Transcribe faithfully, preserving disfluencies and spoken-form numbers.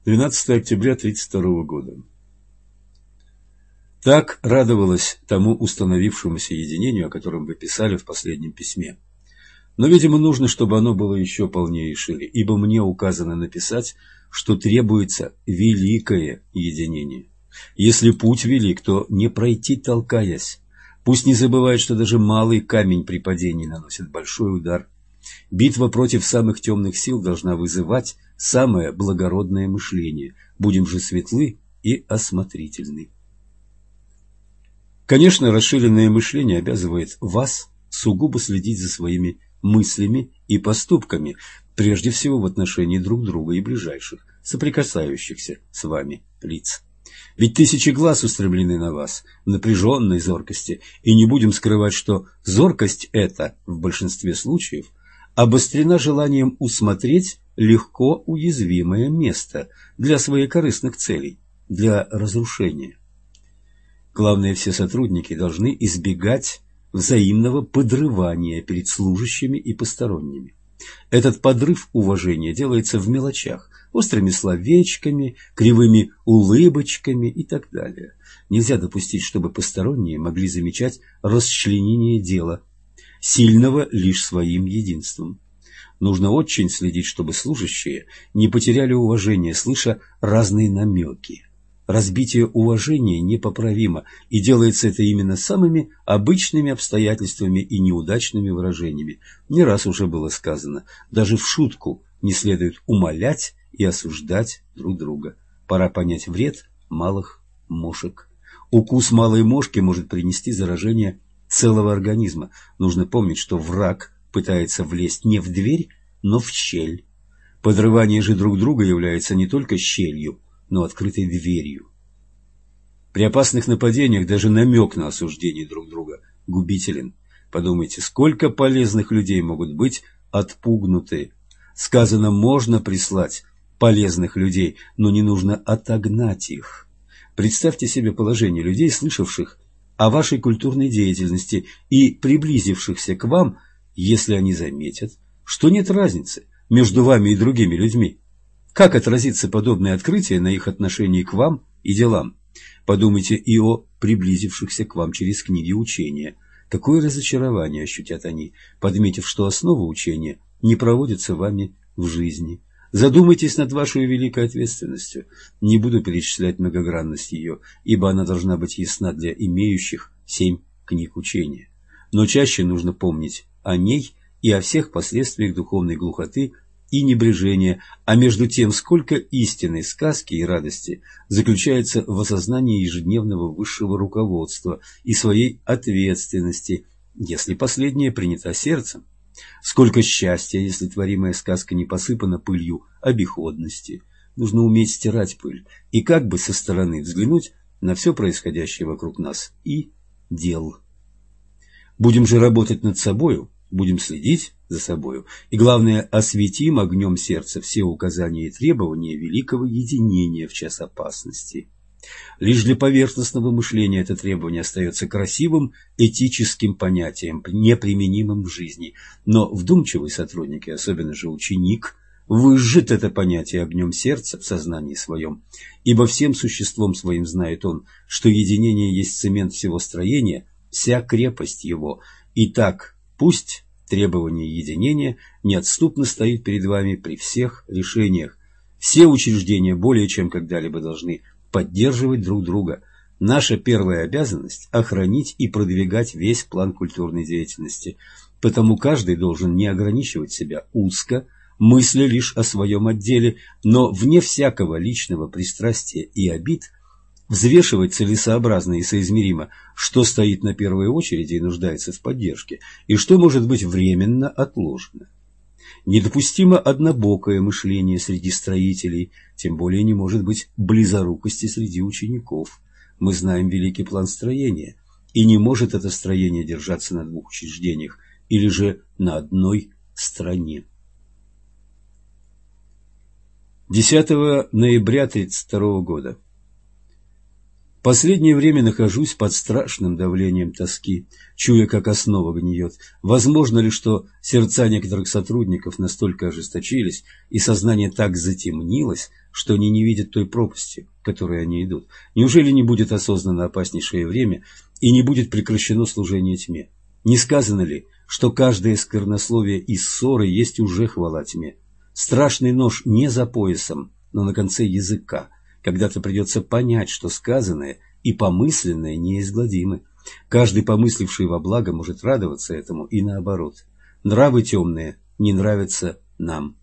двенадцатое октября тысяча девятьсот тридцать второго года. Так радовалась тому установившемуся единению, о котором вы писали в последнем письме. Но, видимо, нужно, чтобы оно было еще полнее и шире, ибо мне указано написать, что требуется великое единение. Если путь велик, то не пройти толкаясь. Пусть не забывает, что даже малый камень при падении наносит большой удар. Битва против самых темных сил должна вызывать самое благородное мышление. Будем же светлы и осмотрительны. Конечно, расширенное мышление обязывает вас сугубо следить за своими мыслями и поступками, прежде всего в отношении друг друга и ближайших, соприкасающихся с вами лиц. Ведь тысячи глаз устремлены на вас в напряженной зоркости, и не будем скрывать, что зоркость эта в большинстве случаев обострена желанием усмотреть легко уязвимое место для своекорыстных целей, для разрушения. Главное, все сотрудники должны избегать взаимного подрывания перед служащими и посторонними. Этот подрыв уважения делается в мелочах, острыми словечками, кривыми улыбочками и так далее. Нельзя допустить, чтобы посторонние могли замечать расчленение дела, сильного лишь своим единством. Нужно очень следить, чтобы служащие не потеряли уважение, слыша разные намеки. Разбитие уважения непоправимо, и делается это именно самыми обычными обстоятельствами и неудачными выражениями. Не раз уже было сказано, даже в шутку не следует умалять и осуждать друг друга. Пора понять вред малых мошек. Укус малой мошки может принести заражение целого организма. Нужно помнить, что враг пытается влезть не в дверь, но в щель. Подрывание же друг друга является не только щелью, но открытой дверью. При опасных нападениях даже намек на осуждение друг друга губителен. Подумайте, сколько полезных людей могут быть отпугнуты. Сказано, можно прислать полезных людей, но не нужно отогнать их. Представьте себе положение людей, слышавших о вашей культурной деятельности и приблизившихся к вам, если они заметят, что нет разницы между вами и другими людьми. Как отразится подобное открытие на их отношении к вам и делам? Подумайте и о приблизившихся к вам через книги учения. Какое разочарование ощутят они, подметив, что основа учения не проводится вами в жизни. Задумайтесь над вашей великой ответственностью. Не буду перечислять многогранность ее, ибо она должна быть ясна для имеющих семь книг учения. Но чаще нужно помнить о ней и о всех последствиях духовной глухоты и небрежения, а между тем, сколько истинной сказки и радости заключается в осознании ежедневного высшего руководства и своей ответственности, если последнее принято сердцем. Сколько счастья, если творимая сказка не посыпана пылью обиходности. Нужно уметь стирать пыль и как бы со стороны взглянуть на все происходящее вокруг нас и дел. Будем же работать над собою, будем следить за собою, и, главное, осветим огнем сердца все указания и требования великого единения в час опасности. Лишь для поверхностного мышления это требование остается красивым этическим понятием, неприменимым в жизни, но вдумчивый сотрудник, и особенно же ученик, выжжет это понятие огнем сердца в сознании своем, ибо всем существом своим знает он, что единение есть цемент всего строения, вся крепость его. Итак, пусть требование единения неотступно стоит перед вами при всех решениях. Все учреждения более чем когда-либо должны поддерживать друг друга. Наша первая обязанность – охранить и продвигать весь план культурной деятельности. Потому каждый должен не ограничивать себя узко, мысля лишь о своем отделе, но вне всякого личного пристрастия и обид взвешивать целесообразно и соизмеримо, что стоит на первой очереди и нуждается в поддержке, и что может быть временно отложено. Недопустимо однобокое мышление среди строителей, тем более не может быть близорукости среди учеников. Мы знаем великий план строения, и не может это строение держаться на двух учреждениях или же на одной стране. десятого ноября тысяча девятьсот тридцать второго года. Последнее время нахожусь под страшным давлением тоски, чуя, как основа гниет. Возможно ли, что сердца некоторых сотрудников настолько ожесточились, и сознание так затемнилось, что они не видят той пропасти, к которой они идут? Неужели не будет осознано опаснейшее время, и не будет прекращено служение тьме? Не сказано ли, что каждое сквернословие и ссоры есть уже хвала тьме? Страшный нож не за поясом, но на конце языка. Когда-то придется понять, что сказанное и помысленное неизгладимы. Каждый, помысливший во благо, может радоваться этому и наоборот. Нравы темные не нравятся нам.